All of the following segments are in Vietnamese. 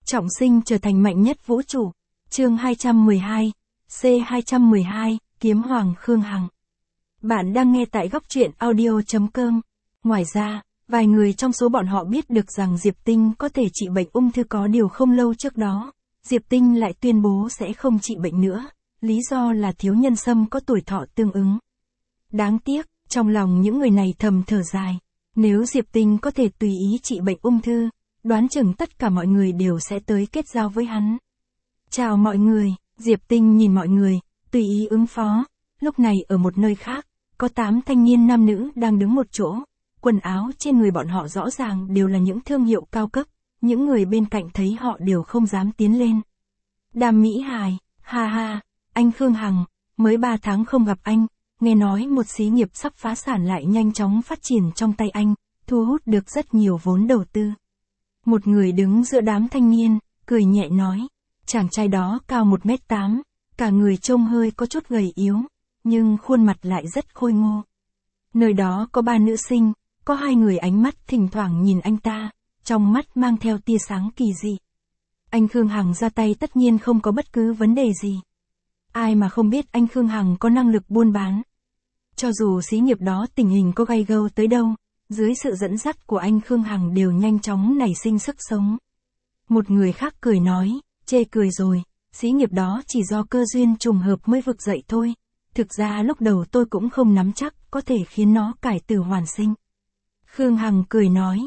Trọng sinh trở thành mạnh nhất vũ trụ. Chương 212, C212, Kiếm Hoàng Khương Hằng. Bạn đang nghe tại góc truyện audio.com. Ngoài ra, vài người trong số bọn họ biết được rằng Diệp Tinh có thể trị bệnh ung thư, có điều không lâu trước đó, Diệp Tinh lại tuyên bố sẽ không trị bệnh nữa, lý do là thiếu nhân sâm có tuổi thọ tương ứng. Đáng tiếc, trong lòng những người này thầm thở dài, nếu Diệp Tinh có thể tùy ý trị bệnh ung thư, đoán chừng tất cả mọi người đều sẽ tới kết giao với hắn. Chào mọi người, Diệp Tinh nhìn mọi người, tùy ý ứng phó. Lúc này ở một nơi khác, có 8 thanh niên nam nữ đang đứng một chỗ, quần áo trên người bọn họ rõ ràng đều là những thương hiệu cao cấp, những người bên cạnh thấy họ đều không dám tiến lên. Đàm Mỹ Hài, ha ha, anh Khương Hằng, mới 3 tháng không gặp anh, nghe nói một xí nghiệp sắp phá sản lại nhanh chóng phát triển trong tay anh, thu hút được rất nhiều vốn đầu tư. Một người đứng giữa đám thanh niên, cười nhẹ nói, chàng trai đó cao 1m8, cả người trông hơi có chút gầy yếu, nhưng khuôn mặt lại rất khôi ngô. Nơi đó có 3 nữ sinh, có 2 người ánh mắt thỉnh thoảng nhìn anh ta, trong mắt mang theo tia sáng kỳ dị. Anh Khương Hằng ra tay tất nhiên không có bất cứ vấn đề gì. Ai mà không biết anh Khương Hằng có năng lực buôn bán. Cho dù xí nghiệp đó tình hình có gay gâu tới đâu, dưới sự dẫn dắt của anh Khương Hằng đều nhanh chóng nảy sinh sức sống. Một người khác cười nói, chê cười rồi, xí nghiệp đó chỉ do cơ duyên trùng hợp mới vực dậy thôi. Thực ra lúc đầu tôi cũng không nắm chắc có thể khiến nó cải tử hoàn sinh. Khương Hằng cười nói,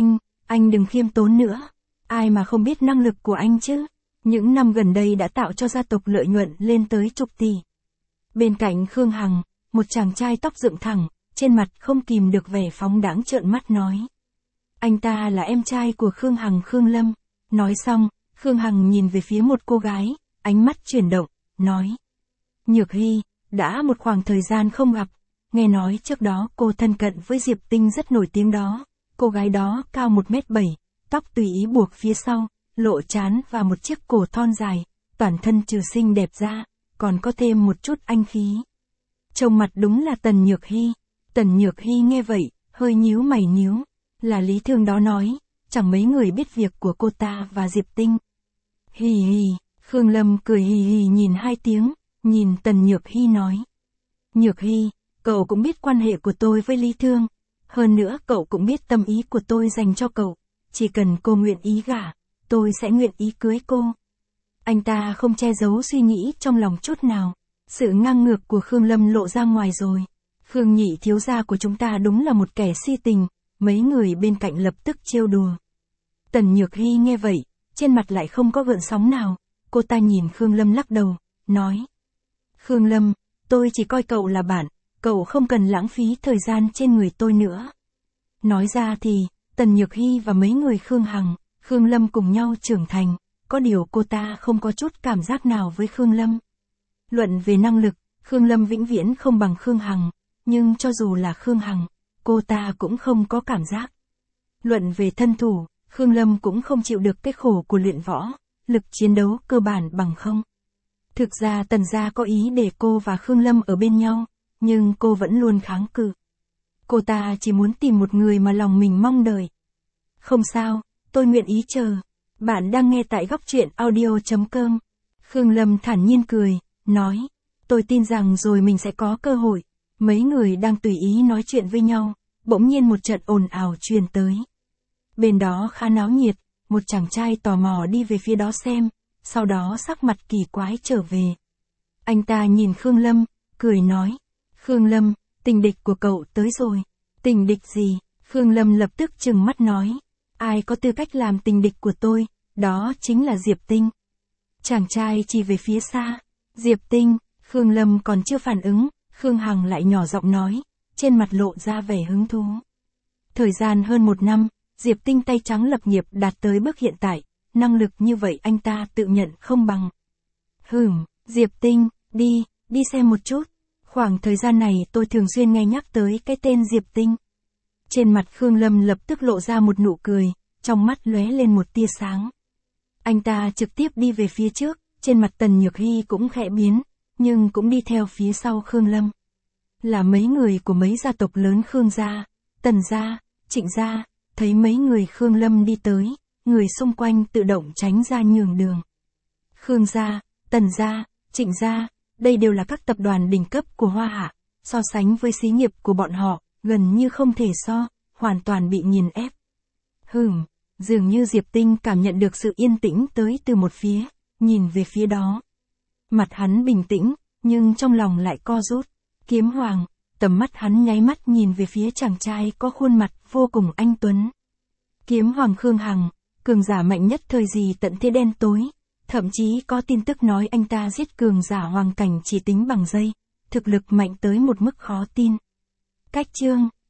anh đừng khiêm tốn nữa. Ai mà không biết năng lực của anh chứ. Những năm gần đây đã tạo cho gia tộc lợi nhuận lên tới chục tỷ. Bên cạnh Khương Hằng, một chàng trai tóc dựng thẳng, trên mặt không kìm được vẻ phóng đãng trợn mắt nói. Anh ta là em trai của Khương Hằng, Khương Lâm. Nói xong, Khương Hằng nhìn về phía một cô gái, ánh mắt chuyển động, nói. Nhược Hy, đã một khoảng thời gian không gặp, nghe nói trước đó cô thân cận với Diệp Tinh rất nổi tiếng đó. Cô gái đó cao 1m7, tóc tùy ý buộc phía sau, lộ trán và một chiếc cổ thon dài, toàn thân trừ xinh đẹp ra, còn có thêm một chút anh khí. Trông mặt đúng là Tần Nhược Hy. Tần Nhược Hy nghe vậy, hơi nhíu mày nhíu, là Lý Thương đó nói, chẳng mấy người biết việc của cô ta và Diệp Tinh. Hì hì, Khương Lâm cười hì hì nhìn 2 tiếng, nhìn Tần Nhược Hy nói. Nhược Hy, cậu cũng biết quan hệ của tôi với Lý Thương, hơn nữa cậu cũng biết tâm ý của tôi dành cho cậu, chỉ cần cô nguyện ý gả, tôi sẽ nguyện ý cưới cô. Anh ta không che giấu suy nghĩ trong lòng chút nào, sự ngang ngược của Khương Lâm lộ ra ngoài rồi. Khương nhị thiếu gia của chúng ta đúng là một kẻ si tình, mấy người bên cạnh lập tức trêu đùa. Tần Nhược Hy nghe vậy, trên mặt lại không có gợn sóng nào, cô ta nhìn Khương Lâm lắc đầu, nói. Khương Lâm, tôi chỉ coi cậu là bạn, cậu không cần lãng phí thời gian trên người tôi nữa. Nói ra thì, Tần Nhược Hy và mấy người Khương Hằng, Khương Lâm cùng nhau trưởng thành, có điều cô ta không có chút cảm giác nào với Khương Lâm. Luận về năng lực, Khương Lâm vĩnh viễn không bằng Khương Hằng, nhưng cho dù là Khương Hằng, cô ta cũng không có cảm giác. Luận về thân thủ, Khương Lâm cũng không chịu được cái khổ của luyện võ, lực chiến đấu cơ bản bằng không. Thực ra Tần gia có ý để cô và Khương Lâm ở bên nhau, nhưng cô vẫn luôn kháng cự. Cô ta chỉ muốn tìm một người mà lòng mình mong đợi. Không sao, tôi nguyện ý chờ. Bạn đang nghe tại góc truyện audio.com. Khương Lâm thản nhiên cười, nói, tôi tin rằng rồi mình sẽ có cơ hội. Mấy người đang tùy ý nói chuyện với nhau, bỗng nhiên một trận ồn ào truyền tới. Bên đó khá náo nhiệt, một chàng trai tò mò đi về phía đó xem, sau đó sắc mặt kỳ quái trở về. Anh ta nhìn Khương Lâm, cười nói, Khương Lâm, tình địch của cậu tới rồi. Tình địch gì? Khương Lâm lập tức trừng mắt nói, ai có tư cách làm tình địch của tôi, đó chính là Diệp Tinh. Chàng trai chỉ về phía xa, Diệp Tinh. Khương Lâm còn chưa phản ứng, Khương Hằng lại nhỏ giọng nói, trên mặt lộ ra vẻ hứng thú. Thời gian hơn 1 năm, Diệp Tinh tay trắng lập nghiệp đạt tới bước hiện tại, năng lực như vậy anh ta tự nhận không bằng. Diệp Tinh, đi xem một chút. Khoảng thời gian này tôi thường xuyên nghe nhắc tới cái tên Diệp Tinh. Trên mặt Khương Lâm lập tức lộ ra một nụ cười, trong mắt lóe lên một tia sáng. Anh ta trực tiếp đi về phía trước, trên mặt Tần Nhược Hy cũng khẽ biến, nhưng cũng đi theo phía sau Khương Lâm. Là mấy người của mấy gia tộc lớn Khương gia, Tần gia, Trịnh gia, thấy mấy người Khương Lâm đi tới, người xung quanh tự động tránh ra nhường đường. Khương gia, Tần gia, Trịnh gia, đây đều là các tập đoàn đỉnh cấp của Hoa Hạ, so sánh với xí nghiệp của bọn họ, gần như không thể so, hoàn toàn bị nghiền ép. Dường như Diệp Tinh cảm nhận được sự yên tĩnh tới từ một phía, nhìn về phía đó. Mặt hắn bình tĩnh, nhưng trong lòng lại co rút. Kiếm Hoàng, tầm mắt hắn nháy mắt nhìn về phía chàng trai có khuôn mặt vô cùng anh tuấn. Kiếm Hoàng Khương Hằng, cường giả mạnh nhất thời gì tận thế đen tối. Thậm chí có tin tức nói anh ta giết cường giả hoàng cảnh chỉ tính bằng giây, thực lực mạnh tới một mức khó tin. Cách chương